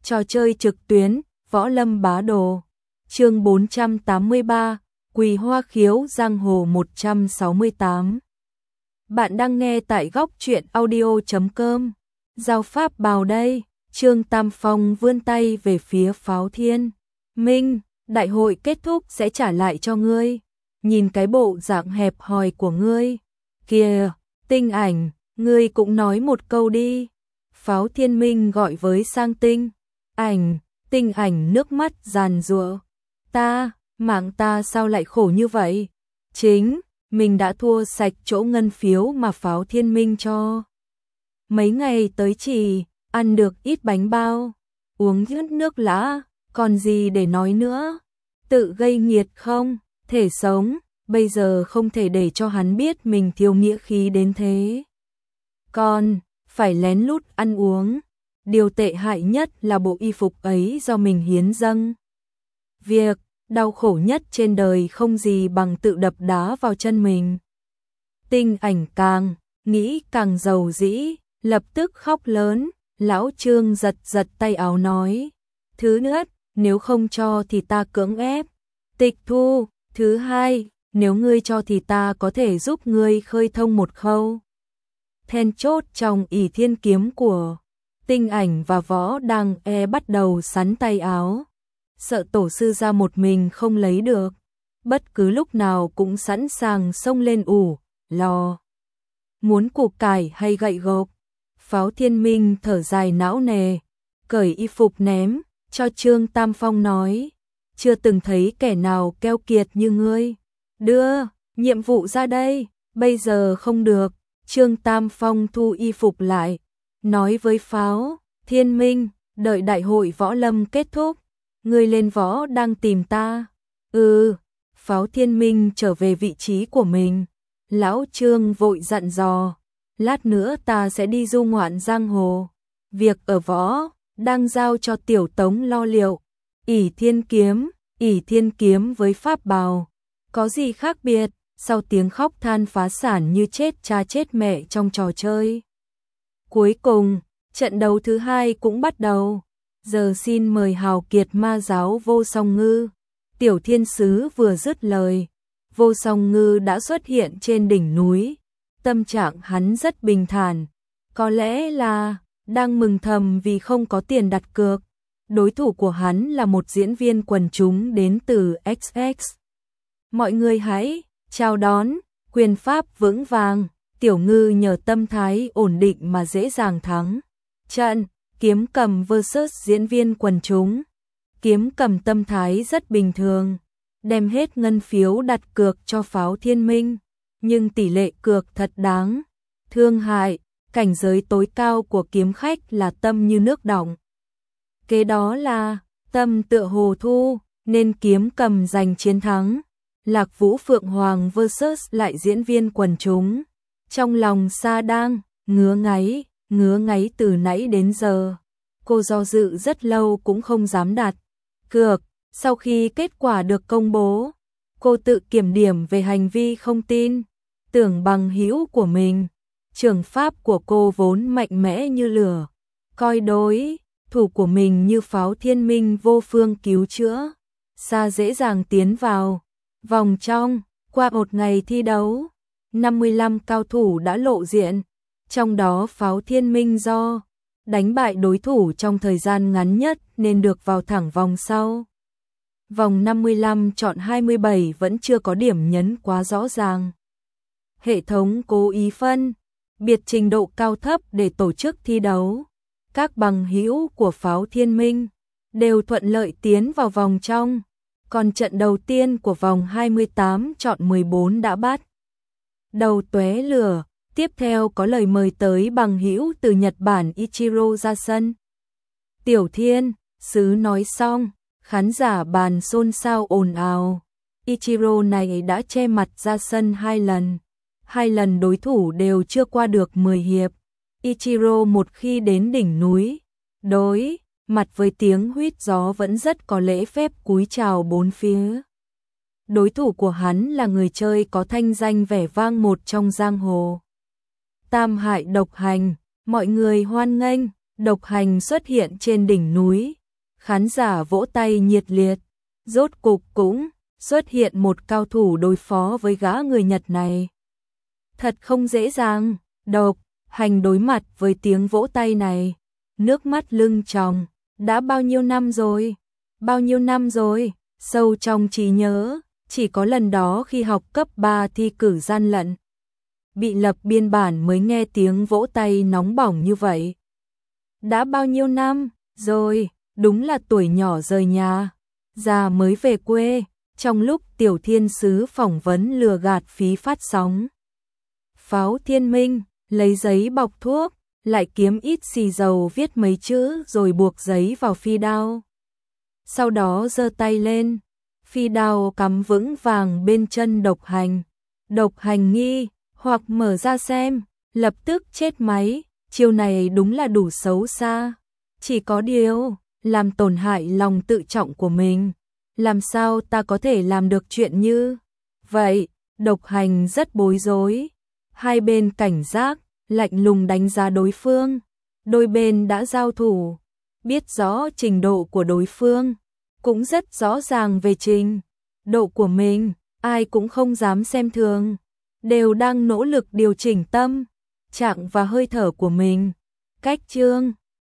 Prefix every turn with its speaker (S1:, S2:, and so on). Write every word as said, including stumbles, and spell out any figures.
S1: Trò chơi trực tuyến, Võ Lâm Bá Đồ. Chương bốn trăm tám mươi ba, Quỳ Hoa Khiếu Giang Hồ một trăm sáu mươi tám. Bạn đang nghe tại góc truyện audio chấm com. Giao pháp bào đây, Trương Tam Phong vươn tay về phía Pháo Thiên. Minh, đại hội kết thúc sẽ trả lại cho ngươi. Nhìn cái bộ dạng hẹp hòi của ngươi. Kìa, Tinh Ảnh, ngươi cũng nói một câu đi. Pháo Thiên Minh gọi với Sang Tinh. Ảnh, Tinh Ảnh nước mắt giàn giụa. Ta, mạng ta sao lại khổ như vậy? Chính, mình đã thua sạch chỗ ngân phiếu mà Pháo Thiên Minh cho. Mấy ngày tới chỉ, ăn được ít bánh bao, uống ít nước lã, còn gì để nói nữa. Tự gây nghiệt không, thể sống, bây giờ không thể để cho hắn biết mình thiếu nghĩa khí đến thế. Còn, phải lén lút ăn uống. Điều tệ hại nhất là bộ y phục ấy do mình hiến dâng. Việc đau khổ nhất trên đời không gì bằng tự đập đá vào chân mình. Tinh Ảnh càng nghĩ càng giàu dĩ, lập tức khóc lớn. Lão Trương giật giật tay áo nói: thứ nhất, nếu không cho thì ta cưỡng ép tịch thu. Thứ hai, nếu ngươi cho thì ta có thể giúp ngươi khơi thông một khâu then chốt trong ỷ thiên kiếm của Tinh Ảnh và Võ đang e bắt đầu sắn tay áo. Sợ tổ sư ra một mình không lấy được, bất cứ lúc nào cũng sẵn sàng xông lên ủ, lò. Muốn củ cải hay gậy gộc? Pháo Thiên Minh thở dài não nề, cởi y phục ném, cho Trương Tam Phong nói: chưa từng thấy kẻ nào keo kiệt như ngươi. Đưa, nhiệm vụ ra đây, bây giờ không được. Trương Tam Phong thu y phục lại, nói với Pháo Thiên Minh: đợi đại hội võ lâm kết thúc, ngươi lên võ đang tìm ta. Ừ. Pháo Thiên Minh trở về vị trí của mình. Lão Trương vội dặn dò: lát nữa ta sẽ đi du ngoạn giang hồ, việc ở võ đang giao cho Tiểu Tống lo liệu. ỷ thiên kiếm, ỷ thiên kiếm với pháp bào có gì khác biệt? Sau tiếng khóc than phá sản như chết cha chết mẹ trong trò chơi. Cuối cùng, trận đấu thứ hai cũng bắt đầu. Giờ xin mời hào kiệt ma giáo Vô Song Ngư. Tiểu Thiên Sứ vừa dứt lời, Vô Song Ngư đã xuất hiện trên đỉnh núi. Tâm trạng hắn rất bình thản, có lẽ là đang mừng thầm vì không có tiền đặt cược. Đối thủ của hắn là một diễn viên quần chúng đến từ ích ích. Mọi người hãy chào đón. Quyền pháp vững vàng, Tiểu Ngư nhờ tâm thái ổn định mà dễ dàng thắng trận. Kiếm Cầm versus diễn viên quần chúng. Kiếm Cầm tâm thái rất bình thường, đem hết ngân phiếu đặt cược cho Pháo Thiên Minh, nhưng tỷ lệ cược thật đáng thương hại. Cảnh giới tối cao của kiếm khách là tâm như nước đọng, kế đó là tâm tựa hồ thu, nên Kiếm Cầm giành chiến thắng. Lạc Vũ Phượng Hoàng versus lại diễn viên quần chúng. Trong lòng Sa đang ngứa ngáy, ngứa ngáy từ nãy đến giờ. Cô do dự rất lâu cũng không dám đặt cược. Sau khi kết quả được công bố, cô tự kiểm điểm về hành vi không tin tưởng bằng hữu của mình. Trường pháp của cô vốn mạnh mẽ như lửa, coi đối thủ của mình như Pháo Thiên Minh vô phương cứu chữa. Sa dễ dàng tiến vào vòng trong. Qua một ngày thi đấu, năm mươi lăm cao thủ đã lộ diện, trong đó Pháo Thiên Minh do đánh bại đối thủ trong thời gian ngắn nhất nên được vào thẳng vòng sau. Vòng năm mươi lăm chọn hai mươi bảy vẫn chưa có điểm nhấn quá rõ ràng. Hệ thống cố ý phân biệt trình độ cao thấp để tổ chức thi đấu. Các bằng hữu của Pháo Thiên Minh đều thuận lợi tiến vào vòng trong. Còn trận đầu tiên của vòng hai mươi tám chọn mười bốn đã bắt đầu tóe lửa. Tiếp theo có lời mời tới bằng hữu từ Nhật Bản Ichiro ra sân. Tiểu Thiên Sứ nói xong, khán giả bàn xôn xao ồn ào. Ichiro này đã che mặt ra sân hai lần. Hai lần đối thủ đều chưa qua được mười hiệp. Ichiro một khi đến đỉnh núi, đối mặt với tiếng huýt gió vẫn rất có lễ phép cúi chào bốn phía. Đối thủ của hắn là người chơi có thanh danh vẻ vang một trong giang hồ. Tam hại độc hành, mọi người hoan nghênh, Độc Hành xuất hiện trên đỉnh núi, khán giả vỗ tay nhiệt liệt, rốt cục cũng xuất hiện một cao thủ đối phó với gã người Nhật này. Thật không dễ dàng, Độc Hành đối mặt với tiếng vỗ tay này, nước mắt lưng tròng, đã bao nhiêu năm rồi, bao nhiêu năm rồi, sâu trong trí nhớ, chỉ có lần đó khi học cấp ba thi cử gian lận, bị lập biên bản mới nghe tiếng vỗ tay nóng bỏng như vậy. Đã bao nhiêu năm rồi, đúng là tuổi nhỏ rời nhà, già mới về quê, trong lúc Tiểu Thiên Sứ phỏng vấn lừa gạt phí phát sóng. Pháo Thiên Minh lấy giấy bọc thuốc, lại kiếm ít xì dầu viết mấy chữ rồi buộc giấy vào phi đao. Sau đó giơ tay lên, phi đao cắm vững vàng bên chân Độc Hành. Độc Hành nghi hoặc mở ra xem, lập tức chết máy, chiêu này đúng là đủ xấu xa. Chỉ có điều, làm tổn hại lòng tự trọng của mình. Làm sao ta có thể làm được chuyện như vậy? Độc Hành rất bối rối. Hai bên cảnh giác, lạnh lùng đánh giá đối phương. Đôi bên đã giao thủ, biết rõ trình độ của đối phương, cũng rất rõ ràng về trình độ của mình, ai cũng không dám xem thường, đều đang nỗ lực điều chỉnh tâm trạng và hơi thở của mình. Cách chương